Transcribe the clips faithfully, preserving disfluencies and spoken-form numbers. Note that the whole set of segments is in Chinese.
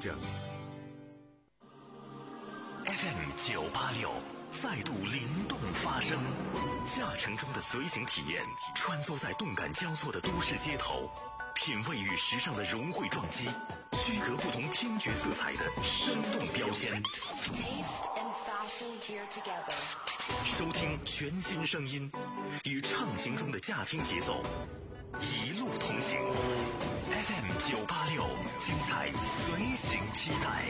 着。F M 九八六再度灵动发声，驾乘中的随行体验，穿梭在动感交错的都市街头，品味与时尚的融汇撞击，区隔不同听觉色彩的生动标签。收听全新声音，与畅行中的驾听节奏，一路同行。F M 九八六，精彩随行期待。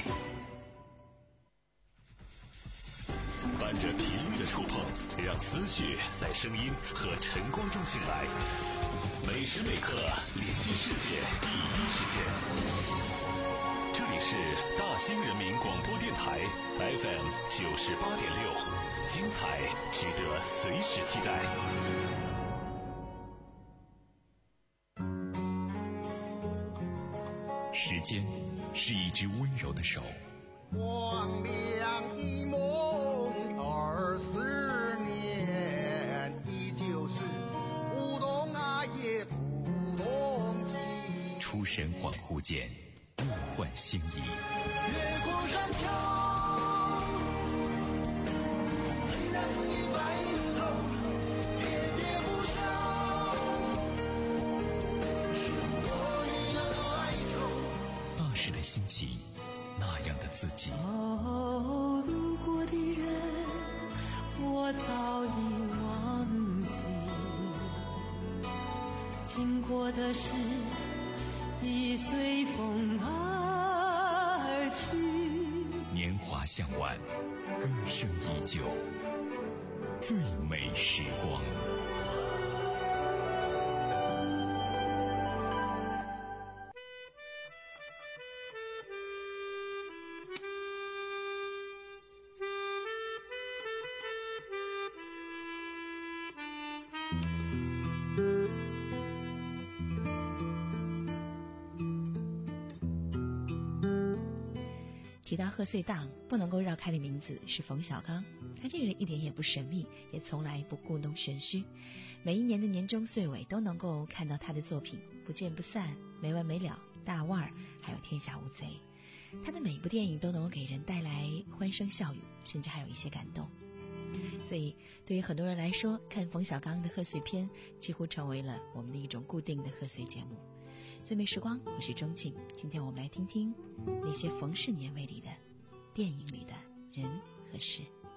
伴着频率的触碰，让思绪在声音和晨光中醒来。每时每刻连接世界第一时间。这里是大兴人民广播电台 F M 九十八点六，精彩值得随时期待。时间是一只温柔的手， 光亮一梦二十年，依旧是不懂爱也不懂情。 出神恍惚间，物换星移。 月光山桥，虽然已白了头，喋喋不休，是我你的哀愁。 那时的心情，那样的自己。 哦，路过的人我早已忘记，经过的事已随风而去。 年华向晚，歌声依旧，最美时光。 提到贺岁档，不能够绕开的名字是冯小刚。他这个人一点也不神秘，也从来不故弄玄虚。每一年的年终岁尾都能够看到他的作品，不见不散、没完没了、大腕儿，还有天下无贼。他的每一部电影都能够给人带来欢声笑语，甚至还有一些感动。所以对于很多人来说，看冯小刚的贺岁片几乎成为了我们的一种固定的贺岁节目。最美时光，我是钟庆。今天我们来听听那些冯氏年味里的电影里的人和事。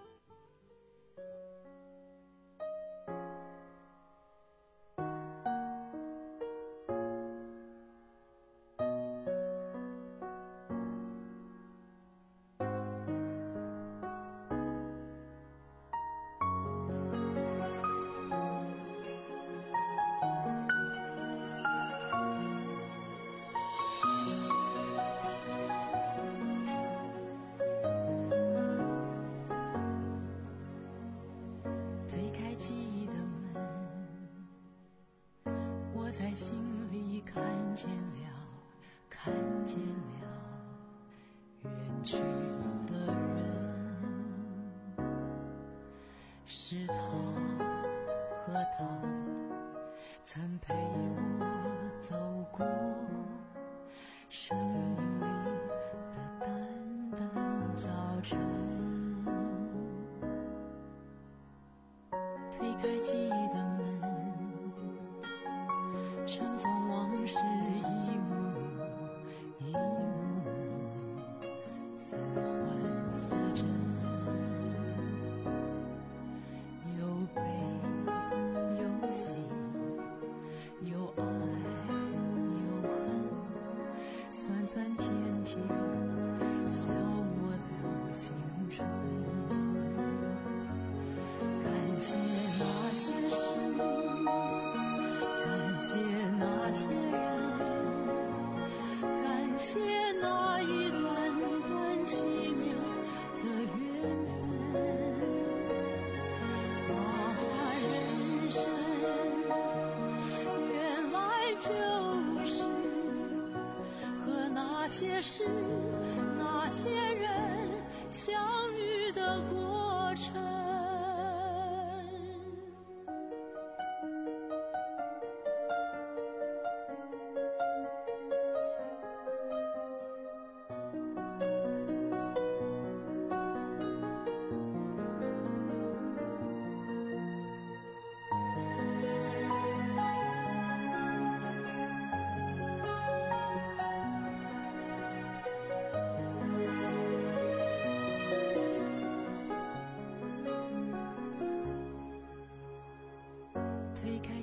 那些事，那些人相遇的过程。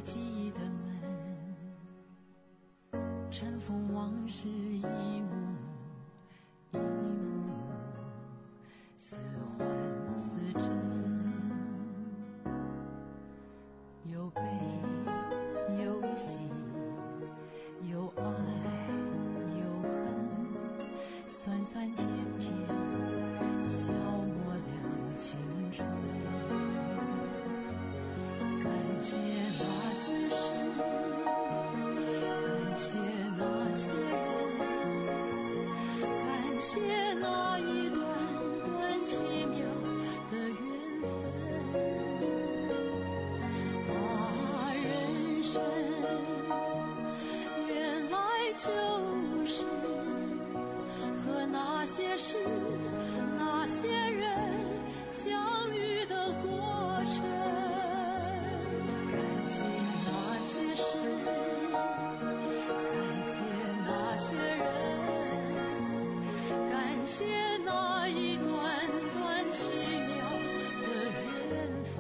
记忆的门，尘封往事一幕幕，一幕幕，似幻似真，有悲有喜，有爱有恨，酸酸甜甜，消磨了青春。感谢那些事，感谢那些人，感谢那一段段奇妙的缘分。啊，人生原来就是和那些事那些人相遇的过程。感谢那些事，感谢那些人，感谢那一段段奇妙的缘分。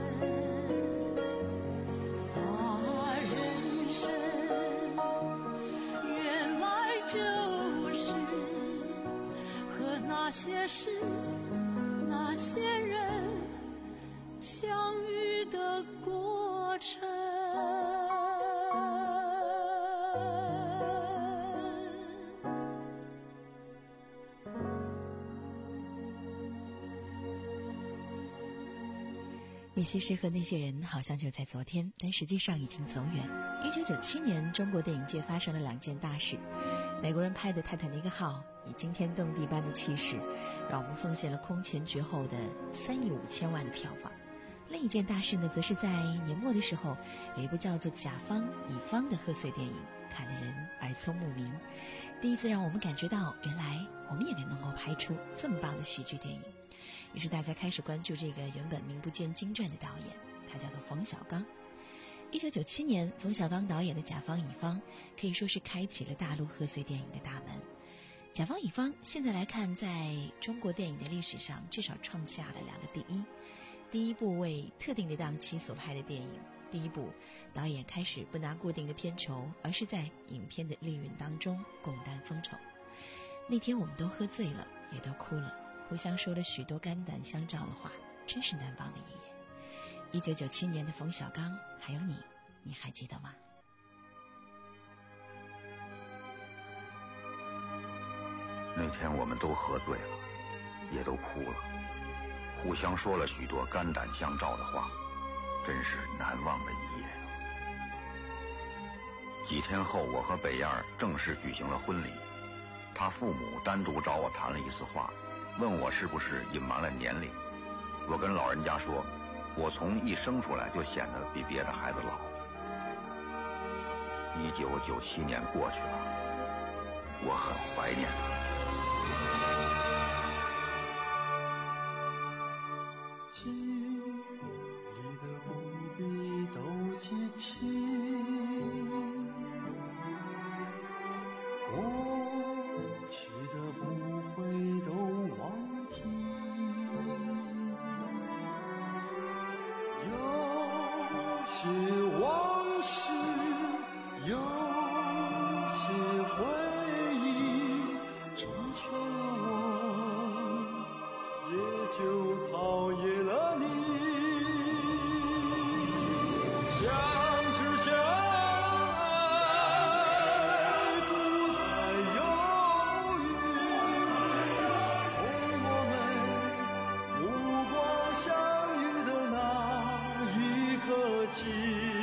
啊，人生原来就是和那些事那些人相遇的过程。 那些事和那些人好像就在昨天，但实际上已经走远。一九九七年，中国电影界发生了两件大事。美国人拍的《泰坦尼克号》以惊天动地般的气势，让我们奉献了空前绝后的三亿五千万的票房。另一件大事呢，则是在年末的时候，有一部叫做《甲方乙方》的贺岁电影，看得人耳聪目明。第一次让我们感觉到，原来我们也能够拍出这么棒的喜剧电影。于是大家开始关注这个原本名不见经传的导演，他叫做冯小刚。一九九七年，冯小刚导演的《甲方乙方》可以说是开启了大陆贺岁电影的大门。甲方乙方现在来看，在中国电影的历史上至少创下了两个第一。第一部为特定的档期所拍的电影，第一部导演开始不拿固定的片酬，而是在影片的利润当中共担风酬。那天我们都喝醉了，也都哭了，互相说了许多肝胆相照的话，真是难忘的一夜。一九九七年的冯小刚，还有你，你还记得吗？ 那天我们都喝醉了，也都哭了，互相说了许多肝胆相照的话，真是难忘的一夜。几天后，我和北燕儿正式举行了婚礼，他父母单独找我谈了一次话，问我是不是隐瞒了年龄。我跟老人家说，我从一生出来就显得比别的孩子老。一九九七年过去了，我很怀念他。 记里的不必都记起，过去的不会都忘记。有些往事，有些回忆，成全了我，也就讨厌了你。相知相爱，不再犹豫。从我们目光相遇的那一刻起。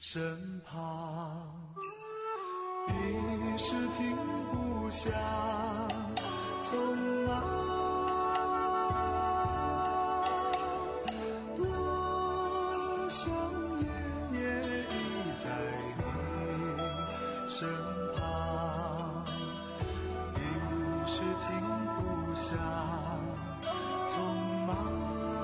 身旁，一时停不下匆忙，多想夜夜依在你身旁，一时停不下匆忙。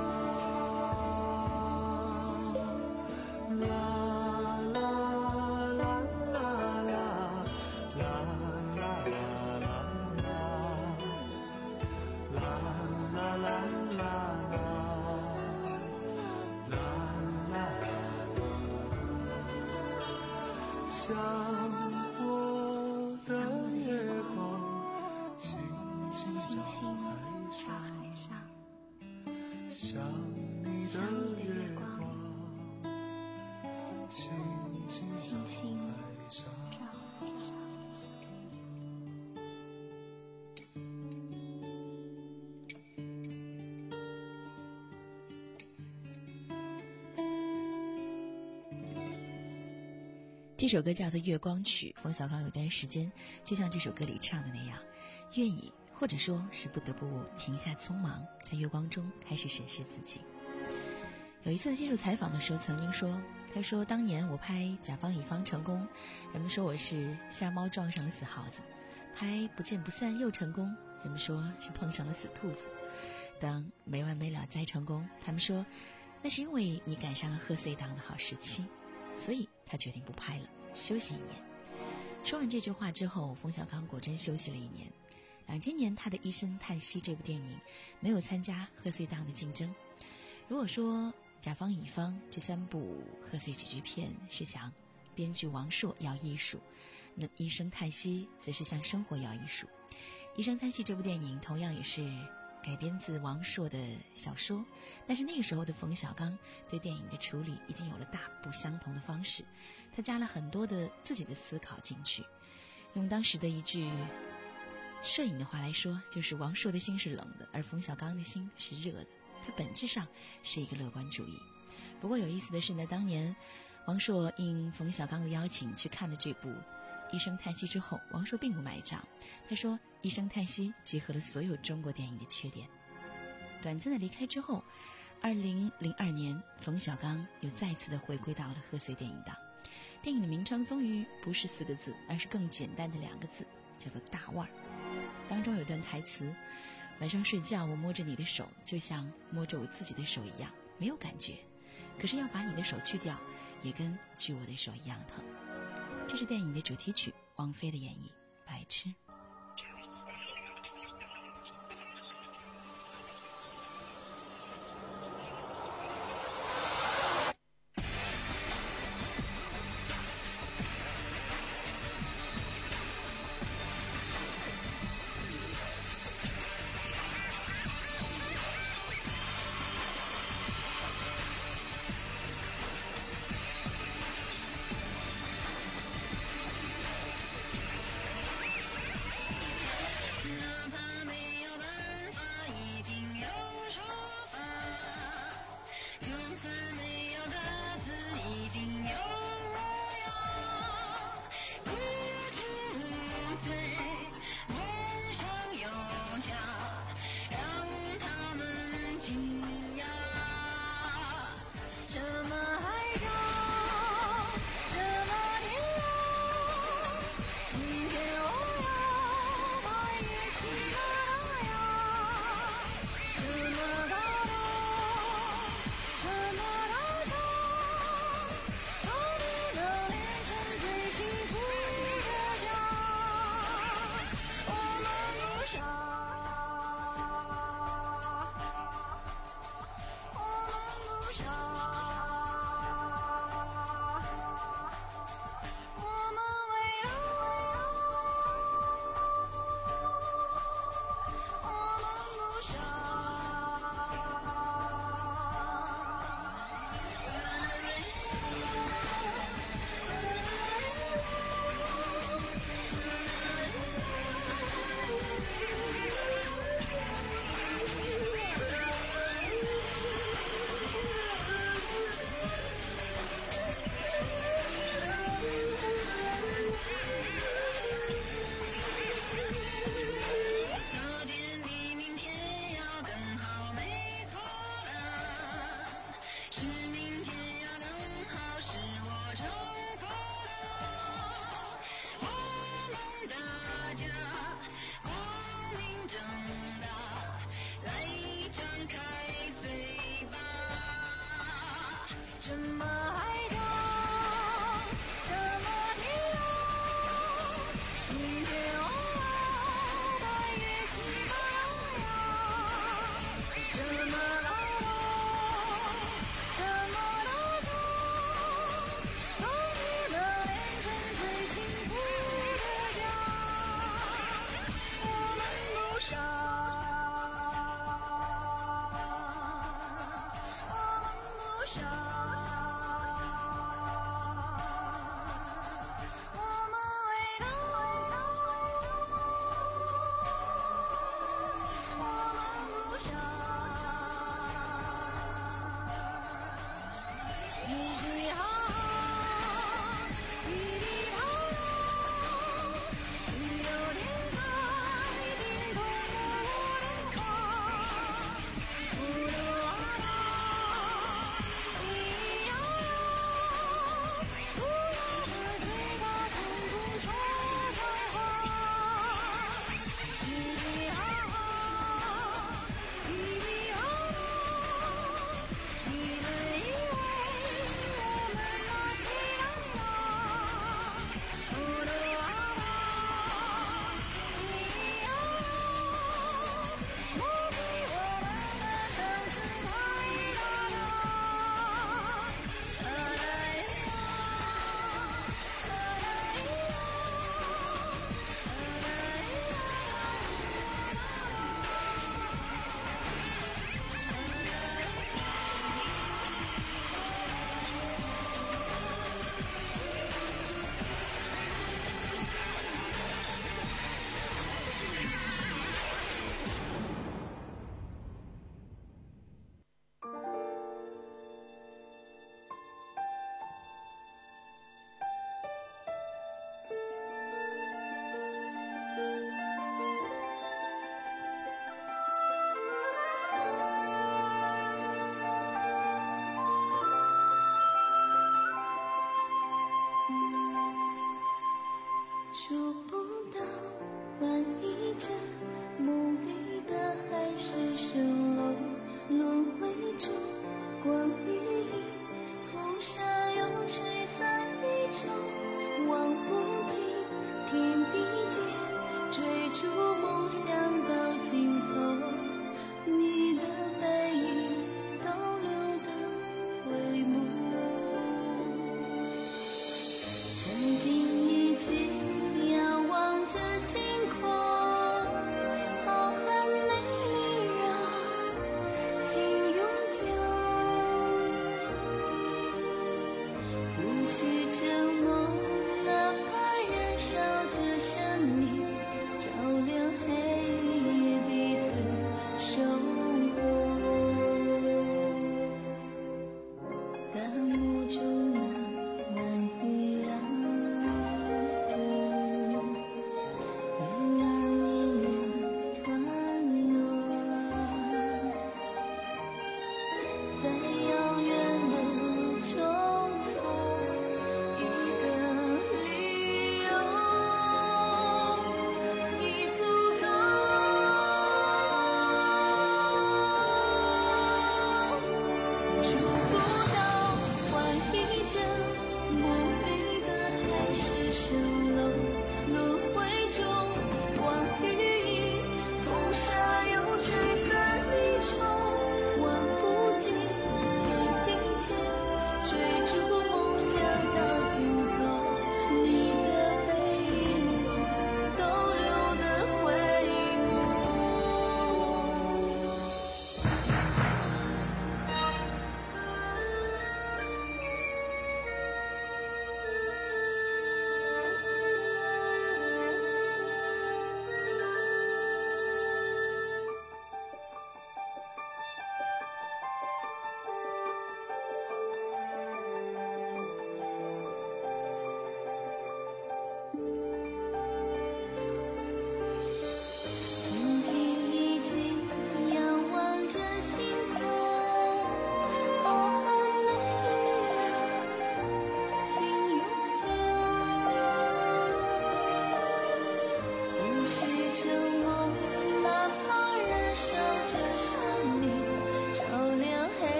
像我的月光轻轻照海上，像你的月光轻轻照海上。 这首歌叫做《月光曲》，冯小刚有段时间就像这首歌里唱的那样，愿意或者说是不得不停下匆忙，在月光中开始审视自己。有一次接受采访的时候曾经说，他说当年我拍甲方乙方成功，人们说我是瞎猫撞上了死耗子，拍不见不散又成功，人们说是碰上了死兔子，当没完没了再成功，他们说那是因为你赶上了贺岁档的好时期，所以他决定不拍了，休息一年。说完这句话之后，冯小刚果真休息了一年。两千年他的《一声叹息》这部电影没有参加贺岁档的竞争。如果说甲方乙方这三部贺岁喜剧片是向编剧王朔要艺术，那《一声叹息》则是向生活要艺术。《一声叹息》这部电影同样也是改编自王朔的小说，但是那个时候的冯小刚对电影的处理已经有了大不相同的方式，他加了很多的自己的思考进去。用当时的一句摄影的话来说，就是王朔的心是冷的，而冯小刚的心是热的，他本质上是一个乐观主义。不过有意思的是呢，当年王朔应冯小刚的邀请去看了这部《一声叹息》之后，王朔并不买账，他说《一声叹息》集合了所有中国电影的缺点。短暂的离开之后，二零零二年冯小刚又再次的回归到了贺岁电影档。电影的名称终于不是四个字，而是更简单的两个字，叫做大腕儿。当中有段台词，晚上睡觉我摸着你的手，就像摸着我自己的手一样，没有感觉，可是要把你的手锯掉，也跟锯我的手一样疼。这是电影的主题曲，王菲的演绎《白痴》。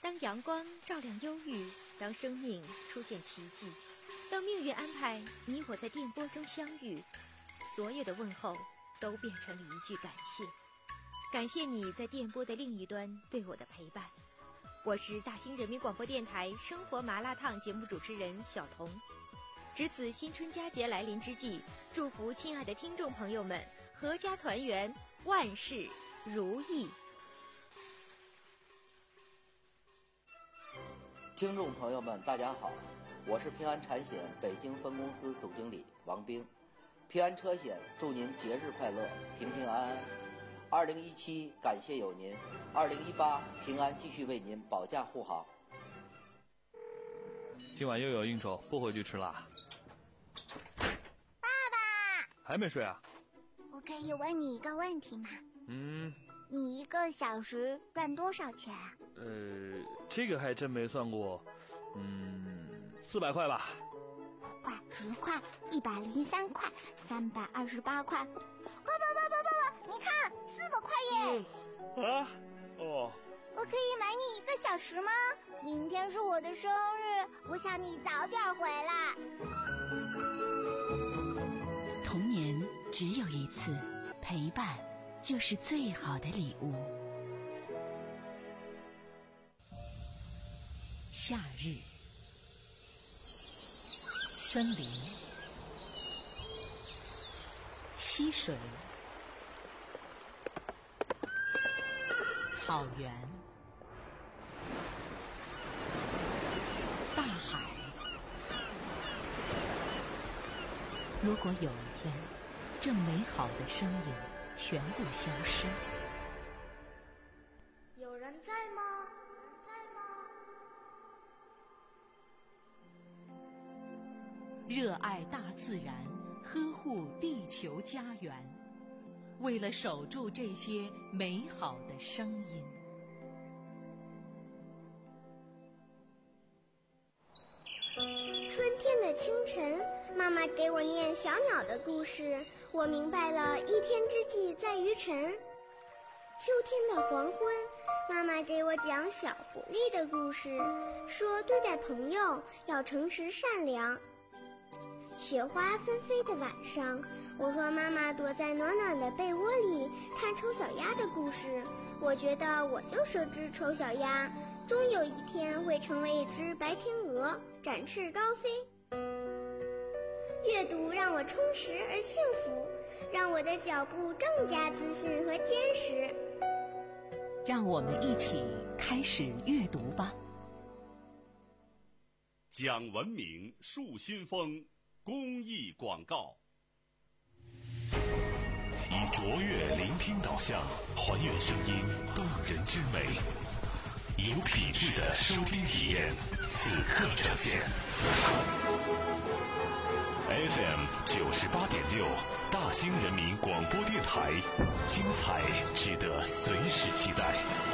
当阳光照亮忧郁，当生命出现奇迹，当命运安排你我在电波中相遇，所有的问候都变成了一句感谢。感谢你在电波的另一端对我的陪伴。我是大兴人民广播电台生活麻辣烫节目主持人小彤。值此新春佳节来临之际，祝福亲爱的听众朋友们阖家团圆，万事如意。 听众朋友们大家好，我是平安产险北京分公司总经理王兵。平安车险祝您节日快乐，平平安安。二零一七感谢有您，二零一八平安继续为您保驾护航。 今晚又有应酬，不回去吃啦。 爸爸还没睡啊？ 我可以问你一个问题吗？ 嗯， 你一个小时赚多少钱啊？ 呃，这个还真没算过。嗯，四百块吧。 五块、十块、一百零三块、三百二十八块。爸爸爸爸爸爸，你看，四百块耶！ 嗯、啊，哦。 我可以买你一个小时吗？明天是我的生日，我想你早点回来。 童年只有一次，陪伴就是最好的礼物。 夏日，森林，溪水，草原，大海。如果有一天，这美好的声音全部消失， 有人在吗？在吗？ 热爱大自然，呵护地球家园，为了守住这些美好的声音。 春天的清晨，妈妈给我念小鸟的故事，我明白了一天之计在于晨。秋天的黄昏，妈妈给我讲小狐狸的故事，说对待朋友要诚实善良。雪花纷飞的晚上，我和妈妈躲在暖暖的被窝里看丑小鸭的故事，我觉得我就是只丑小鸭，终有一天会成为一只白天鹅，展翅高飞。阅读让我充实而幸福，让我的脚步更加自信和坚实。 让我们一起开始阅读吧。 讲文明树新风公益广告，以卓越聆听导向，还原声音动人之美，有品质的收听体验，此刻呈现。F M 九十八点六，大兴人民广播电台，精彩值得随时期待。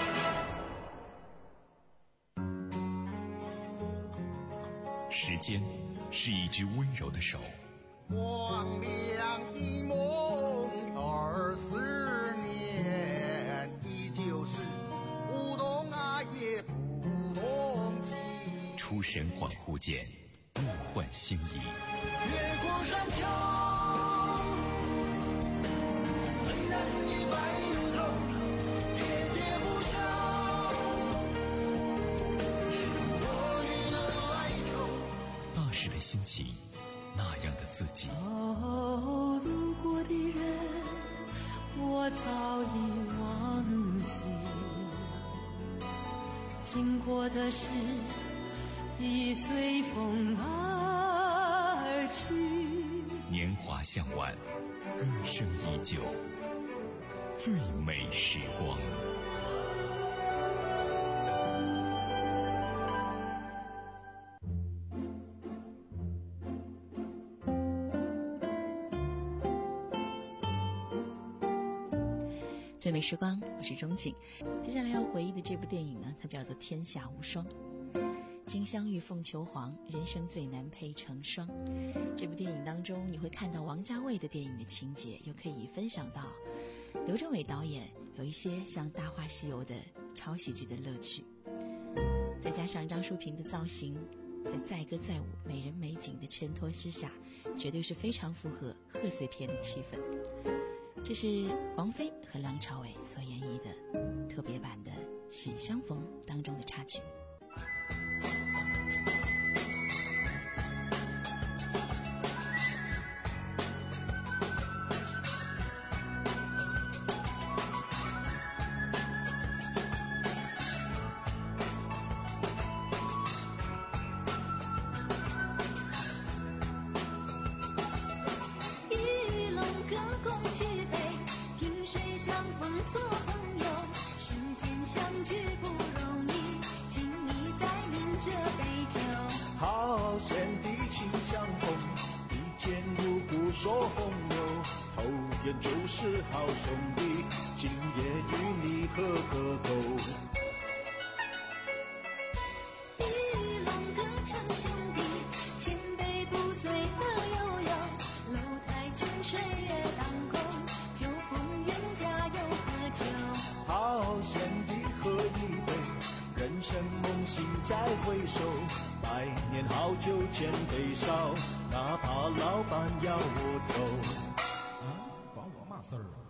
时间是一只温柔的手， 光亮一梦二十年，依旧是不懂爱也不懂情。 出神恍惚间，物换星移。 月光山丘，虽然已白如头，喋喋不休，是我与的哀愁。 那时的心情，那样的自己。 哦，路过的人，我早已忘记，经过的事已随风而去。 年华向晚，歌声依旧，最美时光。 最美时光，我是钟景。接下来要回忆的这部电影呢，它叫做《天下无双》。金镶玉凤求凰，人生最难配成双。这部电影当中，你会看到王家卫的电影的情节，又可以分享到刘镇伟导演有一些像《大话西游》的超喜剧的乐趣。 加上张淑平的造型，在载歌载舞、美人美景的衬托之下，绝对是非常符合贺岁片的气氛。这是王菲和梁朝伟所演绎的特别版的《喜相逢》当中的插曲。 好险的情相逢，一见如故说风流，投缘就是好兄弟，今夜与你喝个够。 一龙歌成兄弟，千杯不醉喝悠悠，楼台清水月当空，酒逢冤家又喝酒。 好险的喝一杯，人生梦醒再回首，百年好酒千杯少，哪怕老板要我走。 啊，管我嘛事儿啊？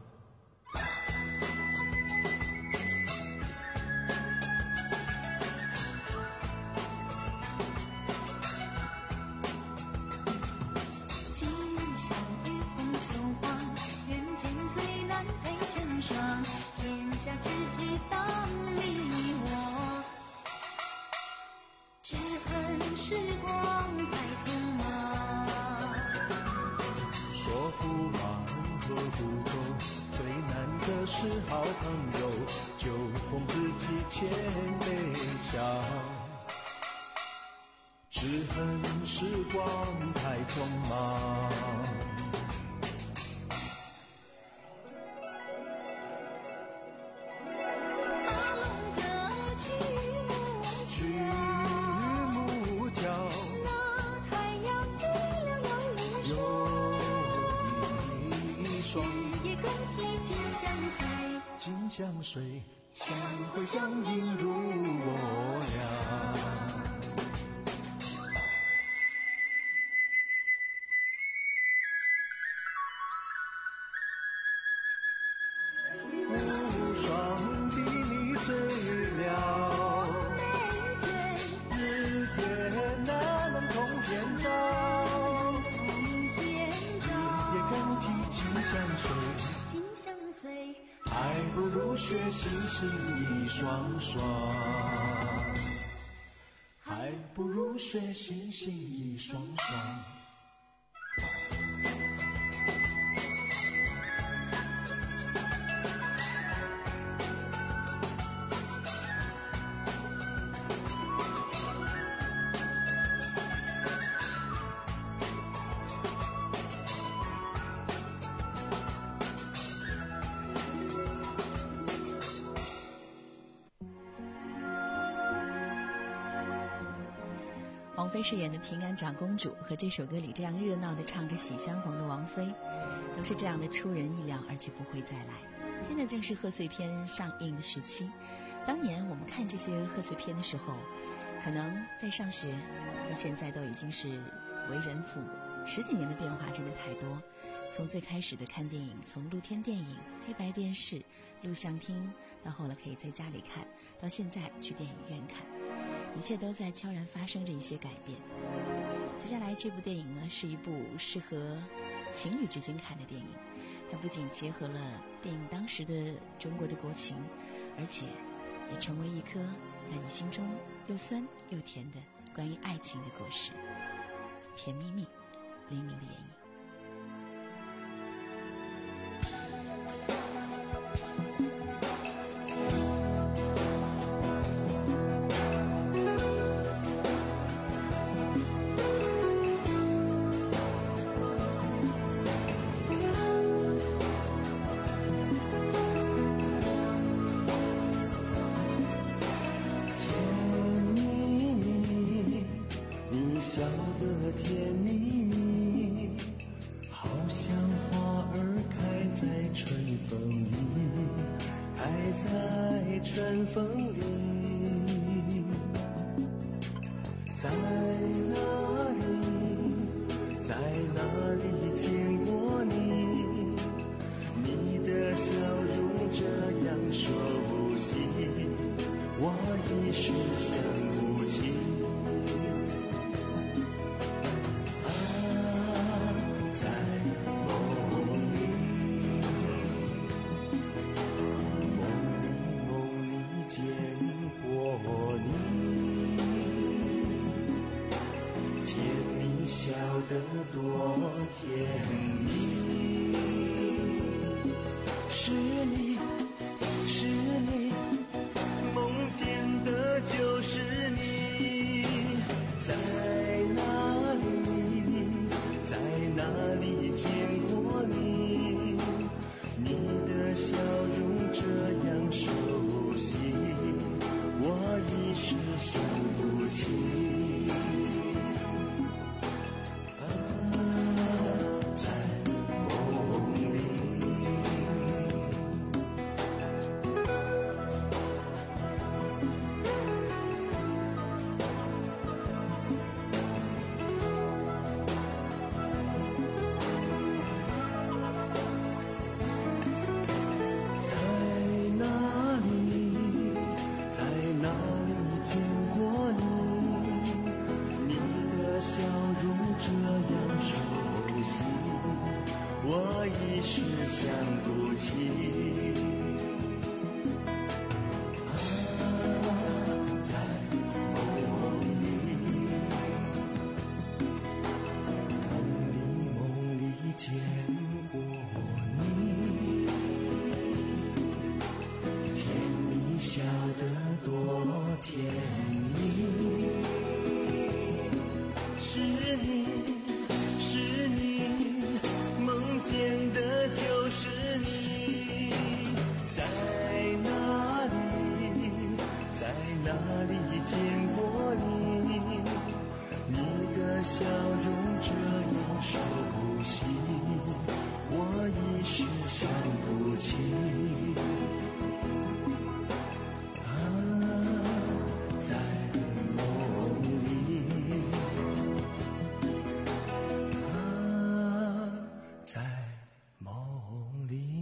今宵雨风秋黄，人间最难配成双，天下知己当你我，只恨时光太匆忙。 说不完喝不够，最难的是好朋友，酒逢知己千杯笑，只恨时光太匆忙。今相随，相会相映入我俩。无双比你醉了，日夜哪能同天照？日夜更替今相随，还不如学心心一双双，还不如学心心一双双。 王菲饰演的平安长公主和这首歌里这样热闹地唱着喜相逢的王菲，都是这样的出人意料，而且不会再来。现在正是贺岁片上映的时期，当年我们看这些贺岁片的时候，可能在上学，而现在都已经是为人父母，十几年的变化真的太多。从最开始的看电影，从露天电影、黑白电视、录像厅，到后来可以在家里看，到现在去电影院看，一切都在悄然发生着一些改变。接下来这部电影呢，是一部适合情侣之间看的电影，它不仅结合了电影当时的中国的国情，而且也成为一颗在你心中又酸又甜的关于爱情的果实。甜蜜蜜，黎明的演绎。 春风里， 得多甜蜜。是你，是你，梦见的就是你，在哪里，在哪里见过你？你的笑容这样熟悉，我一时想不起。我一时想不起。啊，在梦里，梦里梦里见过你，甜蜜笑得多甜蜜。是你，是你。见的就是你，在哪里，在哪里见过你？你的笑容这样熟悉，我一时想不起。啊，在梦里，啊，在梦里。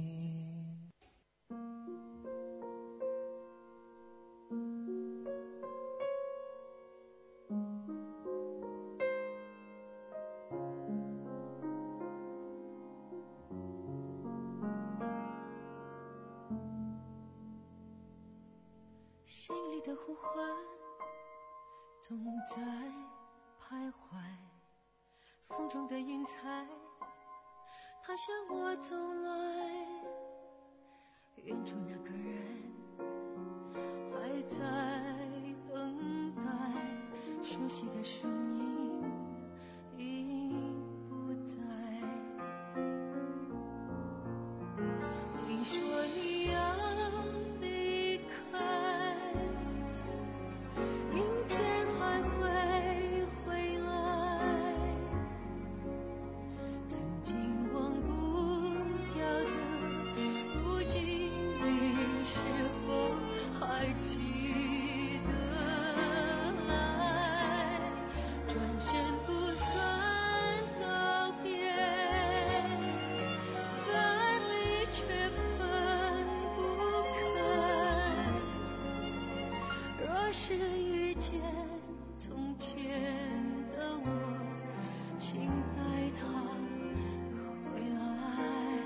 心里的呼唤总在徘徊，风中的云彩它向我走来，远处那个人还在等待，熟悉的声音已不在。你说你要离开，明天还会回来，曾经忘不掉的，如今你是否还记得来？转身不算告别，分离却分不开。若是遇见从前的我，请带他回来。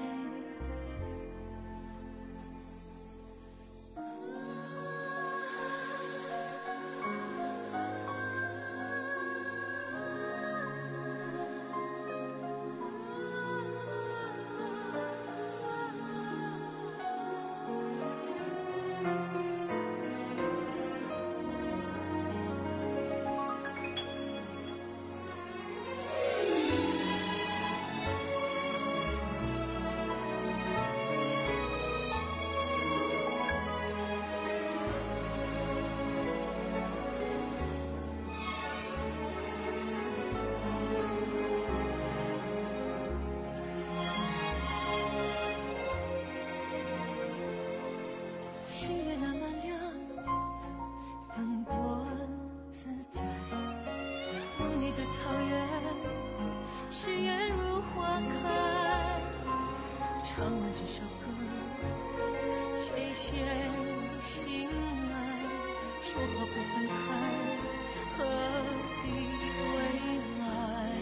心月那么亮，更多自在。梦里的草原，誓言如花开。唱完这首歌，谁先醒来？说好不分开，何必归来？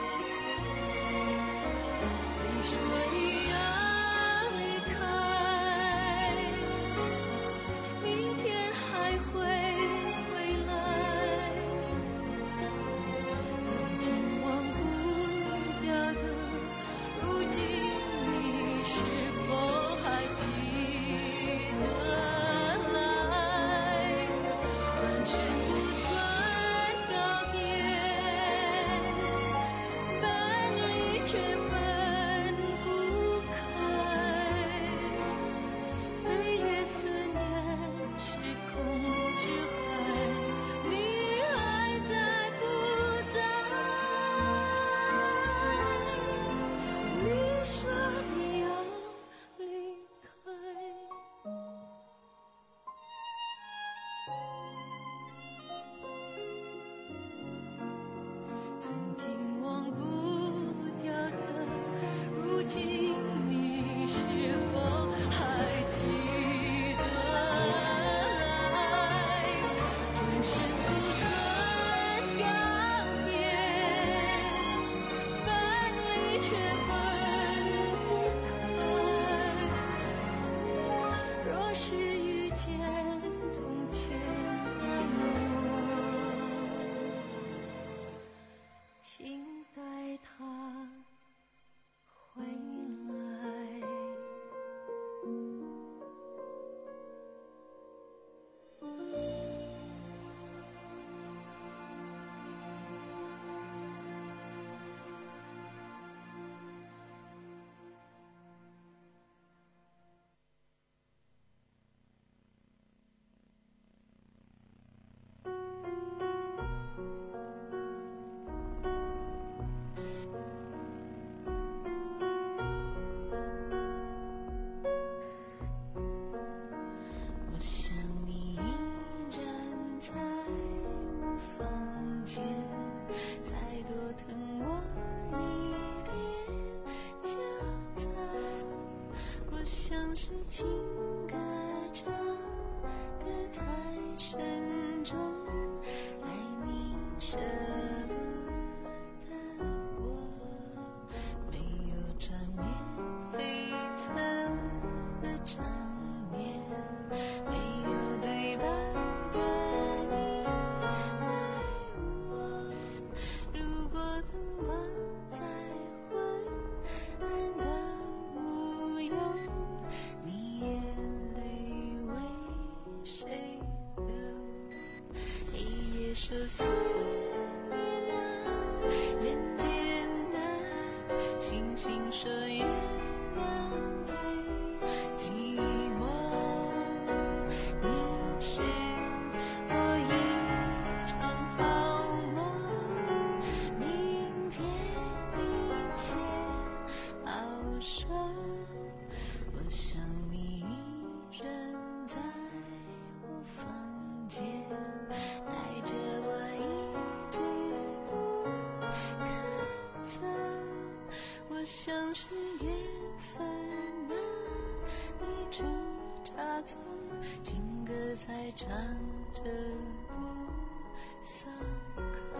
你说你要离开，明天还会回来，曾经忘不再多疼我一遍就走。我像是情歌唱歌太沉重，爱你舍不得我，没有缠绵悱恻的场面，没有对白的你爱我。如果灯光再昏暗的无用，你眼泪为谁流？黑夜说思念让人间难，星星说月亮最寂寞。你是我一场好梦，明天一切好说。我想你依然在我房间，赖着我一直不肯走。我像是缘分啊，你出差错，情歌才唱着不松口。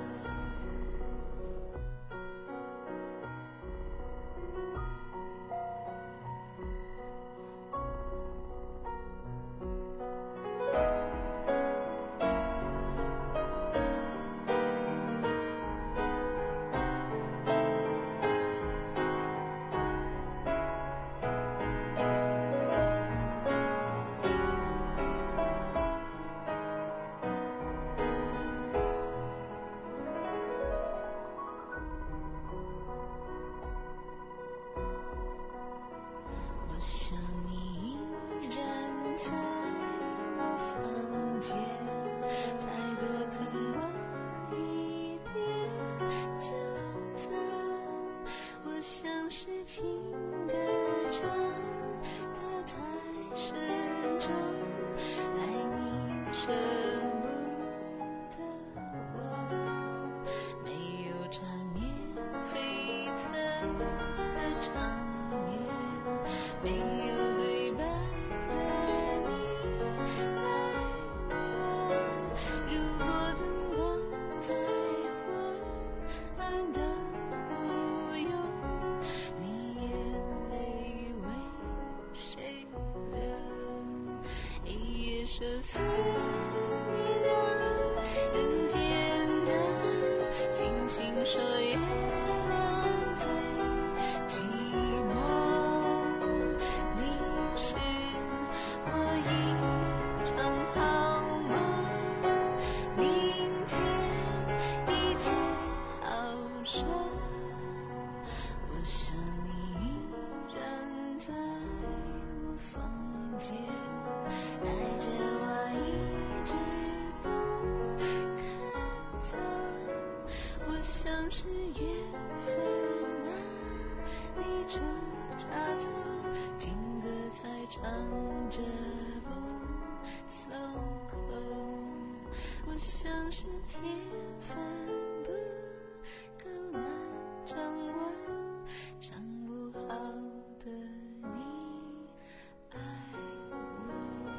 我想你依然在我房间，再多疼我一遍就走。我像是情歌唱得太深重，爱你舍不得我，没有缠绵悱恻的场面，没有对白的你爱我。如果灯光再昏暗的无用，你眼泪为谁流？黑夜说思念让人间淡，星星说月亮最寂寞。你是我一场好梦，明天一切好说。我想你依然在我房间，赖着我一直不肯走。我像是缘分啊，你出差错，情歌才唱着不松口。我像是天分不够难掌握，掌不好的你爱我。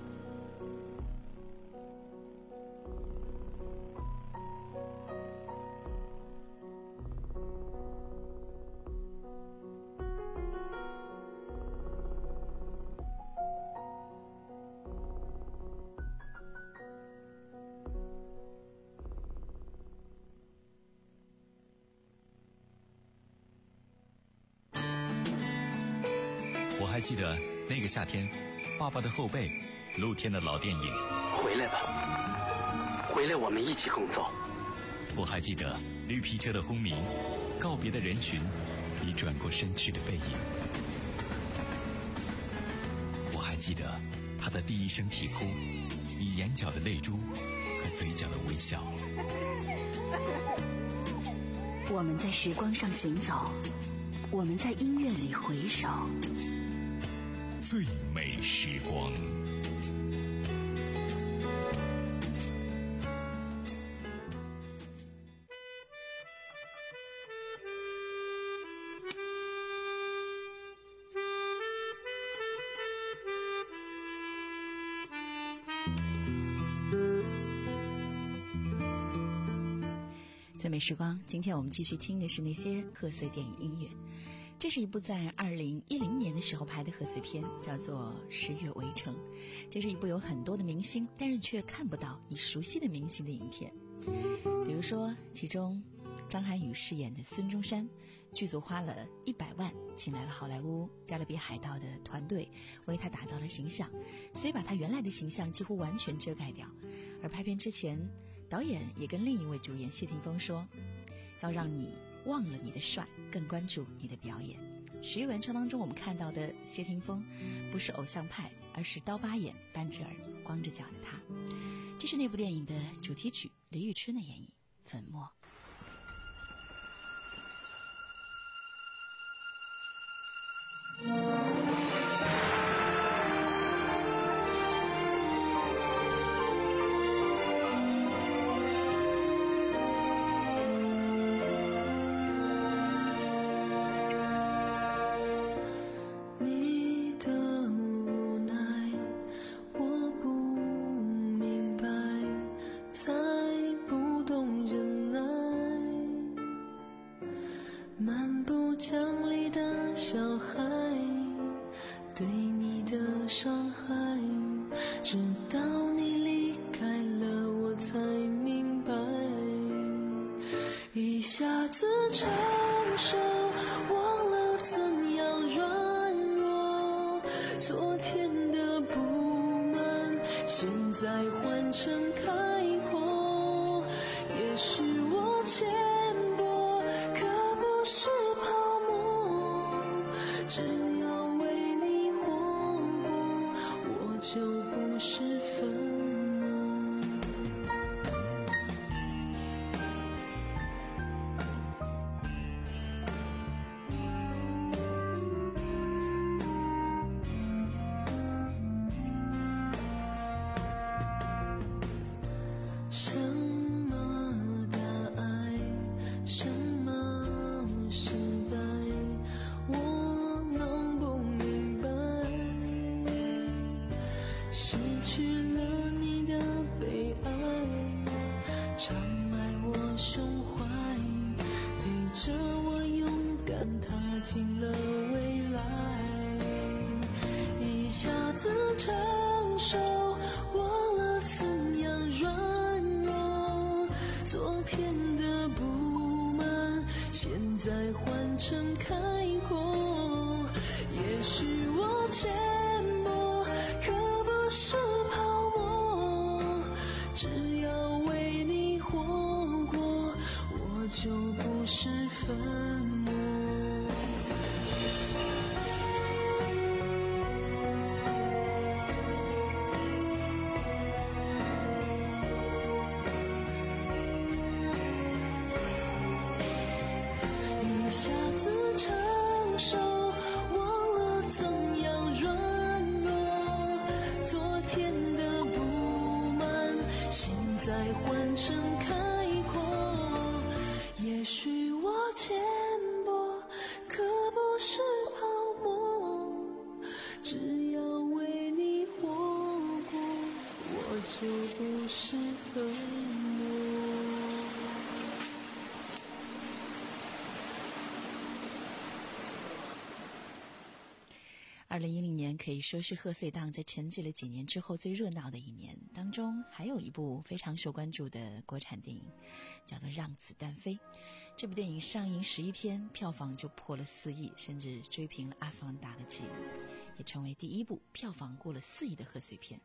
我还记得那个夏天，爸爸的后背，露天的老电影。 回来吧，回来，我们一起工作。 我还记得绿皮车的轰鸣，告别的人群，已转过身去的背影。我还记得他的第一声啼哭，以眼角的泪珠和嘴角的微笑。 我们在时光上行走，我们在音乐里回首， 最美时光。 最美时光，今天我们继续听的是那些贺岁电影音乐。这是一部在二零一零年的时候拍的贺岁片，叫做《十月围城》。这是一部有很多的明星，但是却看不到你熟悉的明星的影片。比如说，其中张涵予饰演的孙中山，剧组花了一百万请来了好莱坞《加勒比海盗》的团队，为他打造了形象，所以把他原来的形象几乎完全遮盖掉。而拍片之前，导演也跟另一位主演谢霆锋说，要让你忘了你的帅，更关注你的表演。十月围城当中我们看到的谢霆锋不是偶像派，而是刀疤眼、半只耳、光着脚的他。这是那部电影的主题曲，李宇春的演绎《粉末》。二零一零年可以说是贺岁档在沉寂了几年之后最热闹的一年，当中还有一部非常受关注的国产电影，叫做《让子弹飞》。这部电影上映十一天，票房就破了四亿，甚至追平了《阿凡达》的记录，也成为第一部票房过了四亿的贺岁片。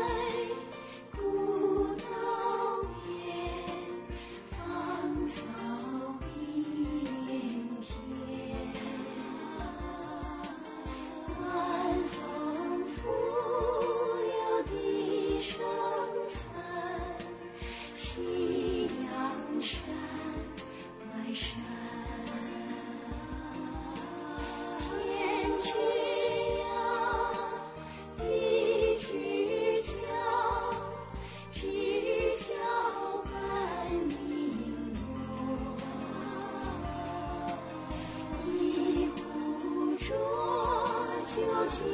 古道边芳草。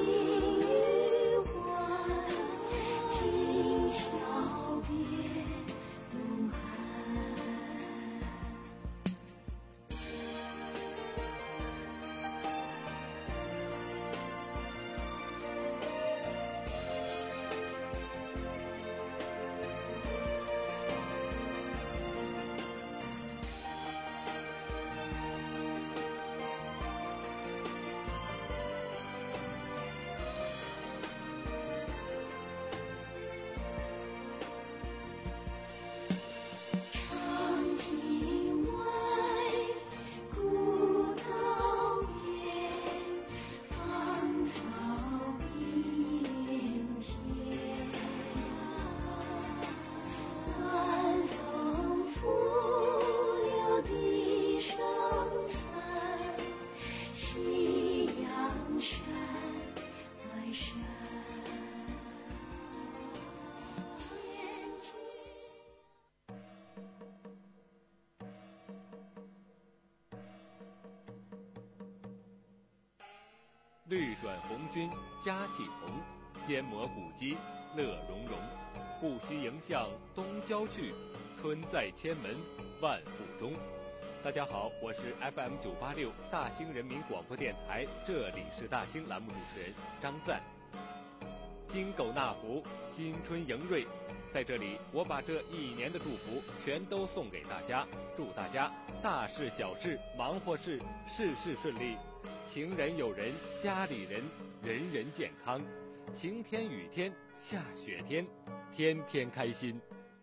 绿转红军家气同，肩磨古肌乐融融。不须迎向东郊去，春在千门万户中。大家好，我是 F M 九八六大兴人民广播电台，这里是大兴栏目主持人张赞。金狗纳福，新春迎瑞，在这里我把这一年的祝福全都送给大家，祝大家大事小事忙活事事事顺利，情人友人家里人人人健康，晴天雨天下雪天天天开心。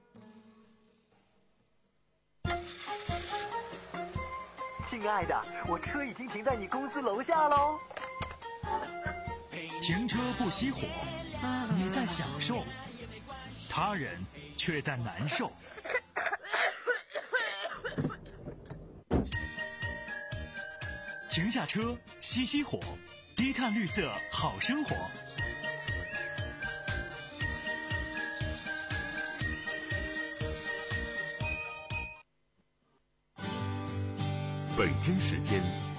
亲爱的，我车已经停在你公司楼下喽。 停车不熄火，你在享受，他人却在难受。停下车，熄熄火，低碳绿色好生活。 北京时间